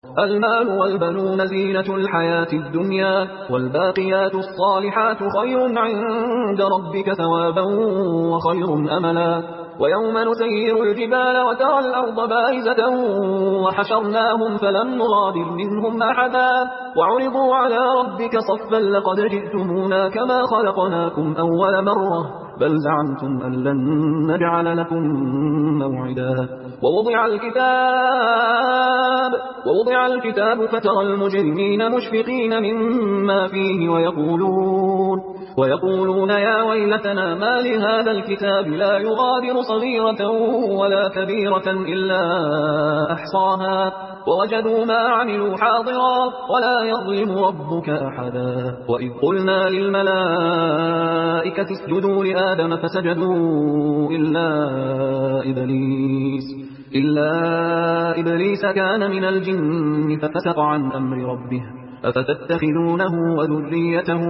المال والبنون زينة الحياة الدنيا، والباقيات الصالحات خير عند ربك ثوابا وخير أملا. ويوم نسير الجبال وترى الأرض بارزة وحشرناهم فلم نغادر منهم أحدا وعرضوا على ربك صفا لقد جئتمونا كما خلقناكم أول مرة بل زعمتم أن لن نجعل لكم موعدا. ووضع الكتاب فترى المجرمين مشفقين مما فيه ويقولون يا ويلتنا ما لهذا الكتاب لا يغادر صغيرة ولا كبيرة إلا أحصاها ووجدوا ما عملوا حاضرا ولا يظلم ربك أحدا. وإذ قلنا للملائكة اسجدوا لآدم فسجدوا إلا إبليس كان من الجن ففسق عن أمر ربه أفتتخذونه وذريته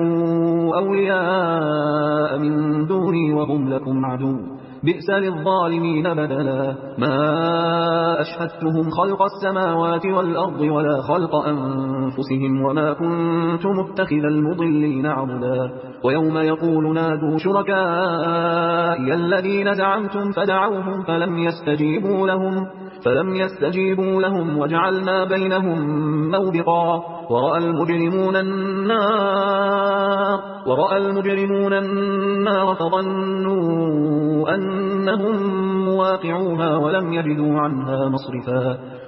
أولياء من دوني وهم لكم عدو بئس للظالمين بدلا. ما أشهدتهم خلق السماوات والأرض ولا خلق أنفسهم وما كنت متخذ المضلين عضدا. ويوم يقول نادوا شركائي الذين زعمتم فدعوهم فلم يستجيبوا لهم وجعلنا بينهم موبقا. ورأى المجرمون النار فظنوا أنهم مواقعوها ولم يجدوا عنها مصرفا.